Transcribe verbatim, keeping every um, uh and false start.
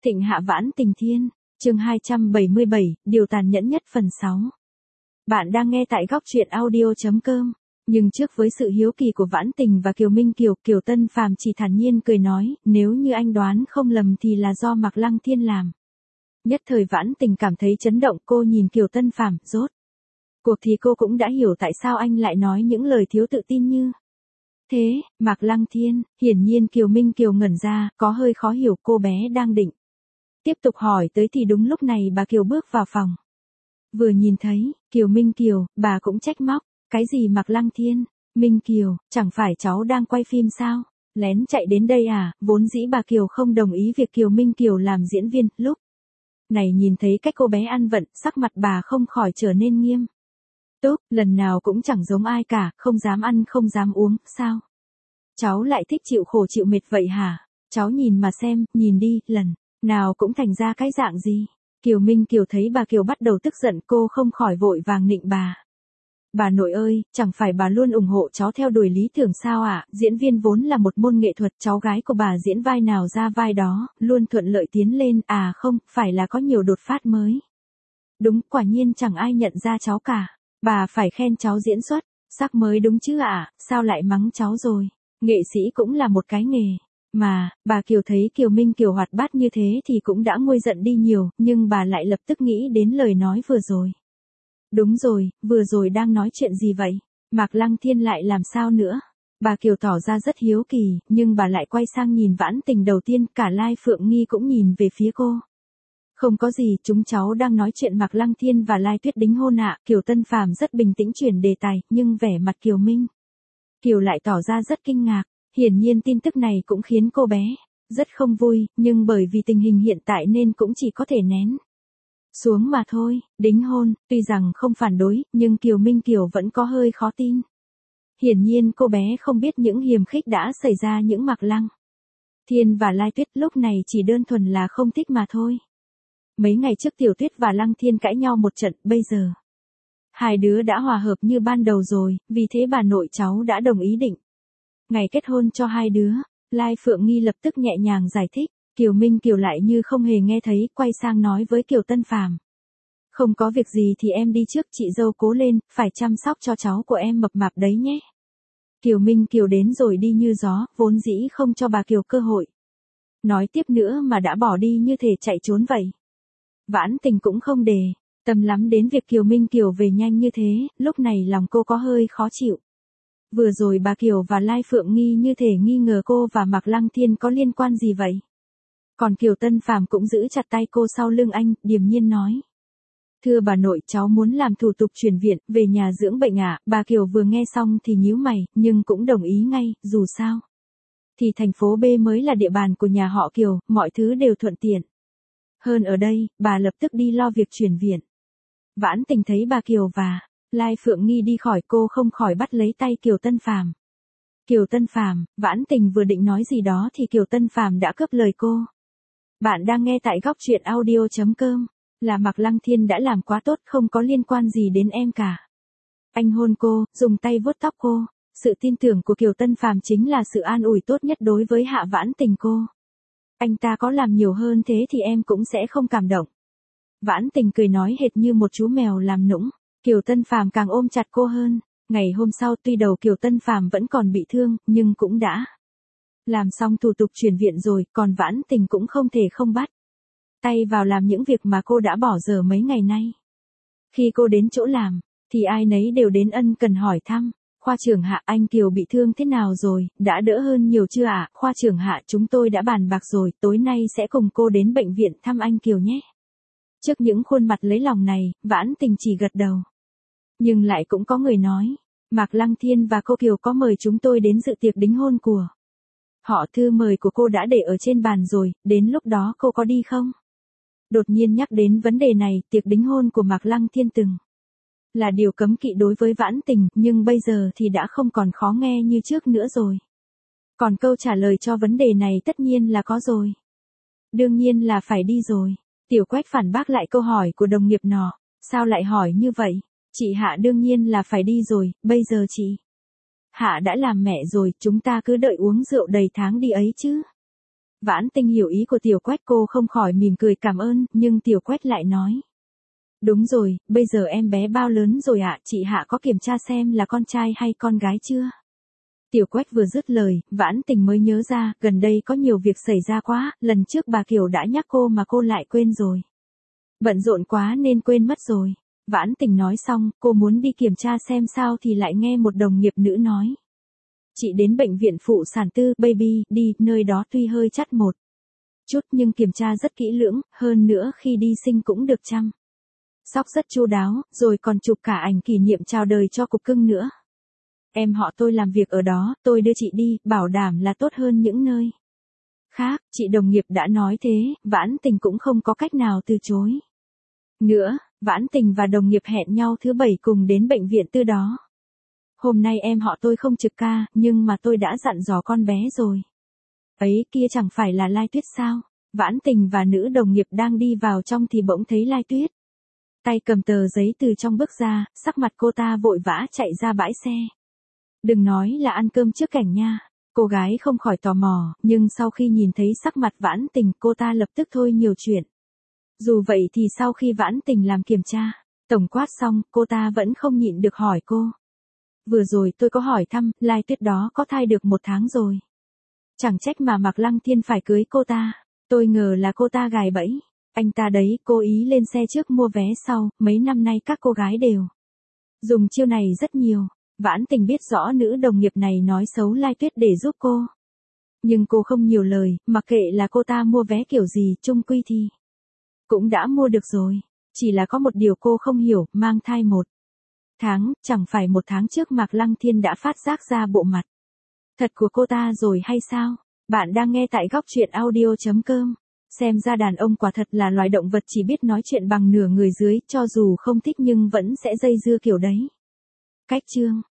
Thịnh hạ vãn tình thiên, chương hai trăm bảy mươi bảy, điều tàn nhẫn nhất phần sáu. Bạn đang nghe tại góc truyện audio chấm com. Nhưng trước với sự hiếu kỳ của Vãn Tình và Kiều Minh Kiều, Kiều Tân Phàm chỉ thản nhiên cười nói, nếu như anh đoán không lầm thì là do Mạc Lăng Thiên làm. Nhất thời Vãn Tình cảm thấy chấn động, cô nhìn Kiều Tân Phàm, rốt cuộc thì cô cũng đã hiểu tại sao anh lại nói những lời thiếu tự tin như thế. Mạc Lăng Thiên, hiển nhiên Kiều Minh Kiều ngẩn ra, có hơi khó hiểu, cô bé đang định tiếp tục hỏi tới thì đúng lúc này bà Kiều bước vào phòng. Vừa nhìn thấy Kiều Minh Kiều, bà cũng trách móc, cái gì Mạc Lăng Thiên, Minh Kiều, chẳng phải cháu đang quay phim sao, lén chạy đến đây à? Vốn dĩ bà Kiều không đồng ý việc Kiều Minh Kiều làm diễn viên, lúc này nhìn thấy cách cô bé ăn vận, sắc mặt bà không khỏi trở nên nghiêm túc, lần nào cũng chẳng giống ai cả, không dám ăn không dám uống, sao cháu lại thích chịu khổ chịu mệt vậy hả? Cháu nhìn mà xem, nhìn đi, lần nào cũng thành ra cái dạng gì? Kiều Minh Kiều thấy bà Kiều bắt đầu tức giận, cô không khỏi vội vàng nịnh bà. Bà nội ơi, chẳng phải bà luôn ủng hộ cháu theo đuổi lý tưởng sao ạ? À? Diễn viên vốn là một môn nghệ thuật, cháu gái của bà diễn vai nào ra vai đó, luôn thuận lợi tiến lên, à không, phải là có nhiều đột phát mới. Đúng, quả nhiên chẳng ai nhận ra cháu cả. Bà phải khen cháu diễn xuất sắc mới đúng chứ ạ, à? Sao lại mắng cháu rồi? Nghệ sĩ cũng là một cái nghề. Mà, bà Kiều thấy Kiều Minh Kiều hoạt bát như thế thì cũng đã nguôi giận đi nhiều, nhưng bà lại lập tức nghĩ đến lời nói vừa rồi. Đúng rồi, vừa rồi đang nói chuyện gì vậy? Mạc Lăng Thiên lại làm sao nữa? Bà Kiều tỏ ra rất hiếu kỳ, nhưng bà lại quay sang nhìn Vãn Tình đầu tiên, cả Lai Phượng Nghi cũng nhìn về phía cô. Không có gì, chúng cháu đang nói chuyện Mạc Lăng Thiên và Lai Tuyết đính hôn ạ. Kiều Tân Phàm rất bình tĩnh chuyển đề tài, nhưng vẻ mặt Kiều Minh Kiều lại tỏ ra rất kinh ngạc. Hiển nhiên tin tức này cũng khiến cô bé rất không vui, nhưng bởi vì tình hình hiện tại nên cũng chỉ có thể nén xuống mà thôi. Đính hôn, tuy rằng không phản đối, nhưng Kiều Minh Kiều vẫn có hơi khó tin. Hiển nhiên cô bé không biết những hiềm khích đã xảy ra những Mạc Lăng Thiên và Lai Tuyết lúc này chỉ đơn thuần là không thích mà thôi. Mấy ngày trước Tiểu Tuyết và Lăng Thiên cãi nhau một trận, bây giờ hai đứa đã hòa hợp như ban đầu rồi, vì thế bà nội cháu đã đồng ý định ngày kết hôn cho hai đứa. Lai Phượng Nghi lập tức nhẹ nhàng giải thích. Kiều Minh Kiều lại như không hề nghe thấy, quay sang nói với Kiều Tân Phàm. Không có việc gì thì em đi trước, chị dâu cố lên, phải chăm sóc cho cháu của em mập mạp đấy nhé. Kiều Minh Kiều đến rồi đi như gió, vốn dĩ không cho bà Kiều cơ hội nói tiếp nữa mà đã bỏ đi như thể chạy trốn vậy. Vãn Tình cũng không để tâm lắm đến việc Kiều Minh Kiều về nhanh như thế, lúc này lòng cô có hơi khó chịu. Vừa rồi bà Kiều và Lai Phượng Nghi như thể nghi ngờ cô và Mạc Lăng Thiên có liên quan gì vậy. Còn Kiều Tân Phàm cũng giữ chặt tay cô sau lưng anh, điềm nhiên nói. Thưa bà nội, cháu muốn làm thủ tục chuyển viện, về nhà dưỡng bệnh ạ. À? Bà Kiều vừa nghe xong thì nhíu mày, nhưng cũng đồng ý ngay, dù sao thì thành phố B mới là địa bàn của nhà họ Kiều, mọi thứ đều thuận tiện hơn ở đây. Bà lập tức đi lo việc chuyển viện. Vãn Tình thấy bà Kiều và Lai Phượng Nghi đi khỏi, cô không khỏi bắt lấy tay Kiều Tân Phàm. Kiều Tân Phàm, Vãn Tình vừa định nói gì đó thì Kiều Tân Phàm đã cướp lời cô. Bạn đang nghe tại góc truyện audio chấm com. Là Mạc Lăng Thiên đã làm quá tốt, không có liên quan gì đến em cả. Anh hôn cô, dùng tay vuốt tóc cô. Sự tin tưởng của Kiều Tân Phàm chính là sự an ủi tốt nhất đối với Hạ Vãn Tình cô. Anh ta có làm nhiều hơn thế thì em cũng sẽ không cảm động. Vãn Tình cười nói hệt như một chú mèo làm nũng. Kiều Tân Phàm càng ôm chặt cô hơn. Ngày hôm sau tuy đầu Kiều Tân Phàm vẫn còn bị thương, nhưng cũng đã làm xong thủ tục chuyển viện rồi, còn Vãn Tình cũng không thể không bắt tay vào làm những việc mà cô đã bỏ dở mấy ngày nay. Khi cô đến chỗ làm, thì ai nấy đều đến ân cần hỏi thăm. Khoa trưởng Hạ, anh Kiều bị thương thế nào rồi, đã đỡ hơn nhiều chưa ạ? À? Khoa trưởng Hạ, chúng tôi đã bàn bạc rồi, tối nay sẽ cùng cô đến bệnh viện thăm anh Kiều nhé. Trước những khuôn mặt lấy lòng này, Vãn Tình chỉ gật đầu. Nhưng lại cũng có người nói, Mạc Lăng Thiên và cô Kiều có mời chúng tôi đến dự tiệc đính hôn của họ, thư mời của cô đã để ở trên bàn rồi, đến lúc đó cô có đi không? Đột nhiên nhắc đến vấn đề này, tiệc đính hôn của Mạc Lăng Thiên từng là điều cấm kỵ đối với Vãn Tình, nhưng bây giờ thì đã không còn khó nghe như trước nữa rồi. Còn câu trả lời cho vấn đề này tất nhiên là có rồi. Đương nhiên là phải đi rồi. Tiểu Quách phản bác lại câu hỏi của đồng nghiệp nọ. Sao lại hỏi như vậy? Chị Hạ đương nhiên là phải đi rồi, bây giờ chị Hạ đã làm mẹ rồi, chúng ta cứ đợi uống rượu đầy tháng đi ấy chứ. Vãn Tinh hiểu ý của Tiểu Quách, cô không khỏi mỉm cười cảm ơn, nhưng Tiểu Quách lại nói. Đúng rồi, bây giờ em bé bao lớn rồi ạ, chị Hạ có kiểm tra xem là con trai hay con gái chưa? Tiểu Quách vừa dứt lời, Vãn Tình mới nhớ ra, gần đây có nhiều việc xảy ra quá, lần trước bà Kiều đã nhắc cô mà cô lại quên rồi. Bận rộn quá nên quên mất rồi. Vãn Tình nói xong, cô muốn đi kiểm tra xem sao thì lại nghe một đồng nghiệp nữ nói. Chị đến bệnh viện phụ sản tư, baby, đi, nơi đó tuy hơi chắt một chút nhưng kiểm tra rất kỹ lưỡng, hơn nữa khi đi sinh cũng được chăm sóc rất chu đáo, rồi còn chụp cả ảnh kỷ niệm chào đời cho cục cưng nữa. Em họ tôi làm việc ở đó, tôi đưa chị đi, bảo đảm là tốt hơn những nơi khác. Chị đồng nghiệp đã nói thế, Vãn Tình cũng không có cách nào từ chối. Nữa, Vãn Tình và đồng nghiệp hẹn nhau thứ bảy cùng đến bệnh viện tư đó. Hôm nay em họ tôi không trực ca, nhưng mà tôi đã dặn dò con bé rồi. Ấy kia chẳng phải là Lai Tuyết sao? Vãn Tình và nữ đồng nghiệp đang đi vào trong thì bỗng thấy Lai Tuyết. Tay cầm tờ giấy từ trong bước ra, sắc mặt cô ta vội vã chạy ra bãi xe. Đừng nói là ăn cơm trước cảnh nha. Cô gái không khỏi tò mò, nhưng sau khi nhìn thấy sắc mặt Vãn Tình, cô ta lập tức thôi nhiều chuyện. Dù vậy thì sau khi Vãn Tình làm kiểm tra, tổng quát xong, cô ta vẫn không nhịn được hỏi cô. Vừa rồi tôi có hỏi thăm, Lai Tuyết đó có thai được một tháng rồi. Chẳng trách mà Mạc Lăng Thiên phải cưới cô ta. Tôi ngờ là cô ta gài bẫy. Anh ta đấy, cố ý lên xe trước mua vé sau, mấy năm nay các cô gái đều dùng chiêu này rất nhiều. Vãn Tình biết rõ nữ đồng nghiệp này nói xấu Lai Tuyết để giúp cô. Nhưng cô không nhiều lời, mặc kệ là cô ta mua vé kiểu gì, chung quy thì cũng đã mua được rồi. Chỉ là có một điều cô không hiểu, mang thai một tháng, chẳng phải một tháng trước Mạc Lăng Thiên đã phát giác ra bộ mặt thật của cô ta rồi hay sao? Bạn đang nghe tại góc truyện audio chấm com. Xem ra đàn ông quả thật là loài động vật chỉ biết nói chuyện bằng nửa người dưới, cho dù không thích nhưng vẫn sẽ dây dưa kiểu đấy. Cách chương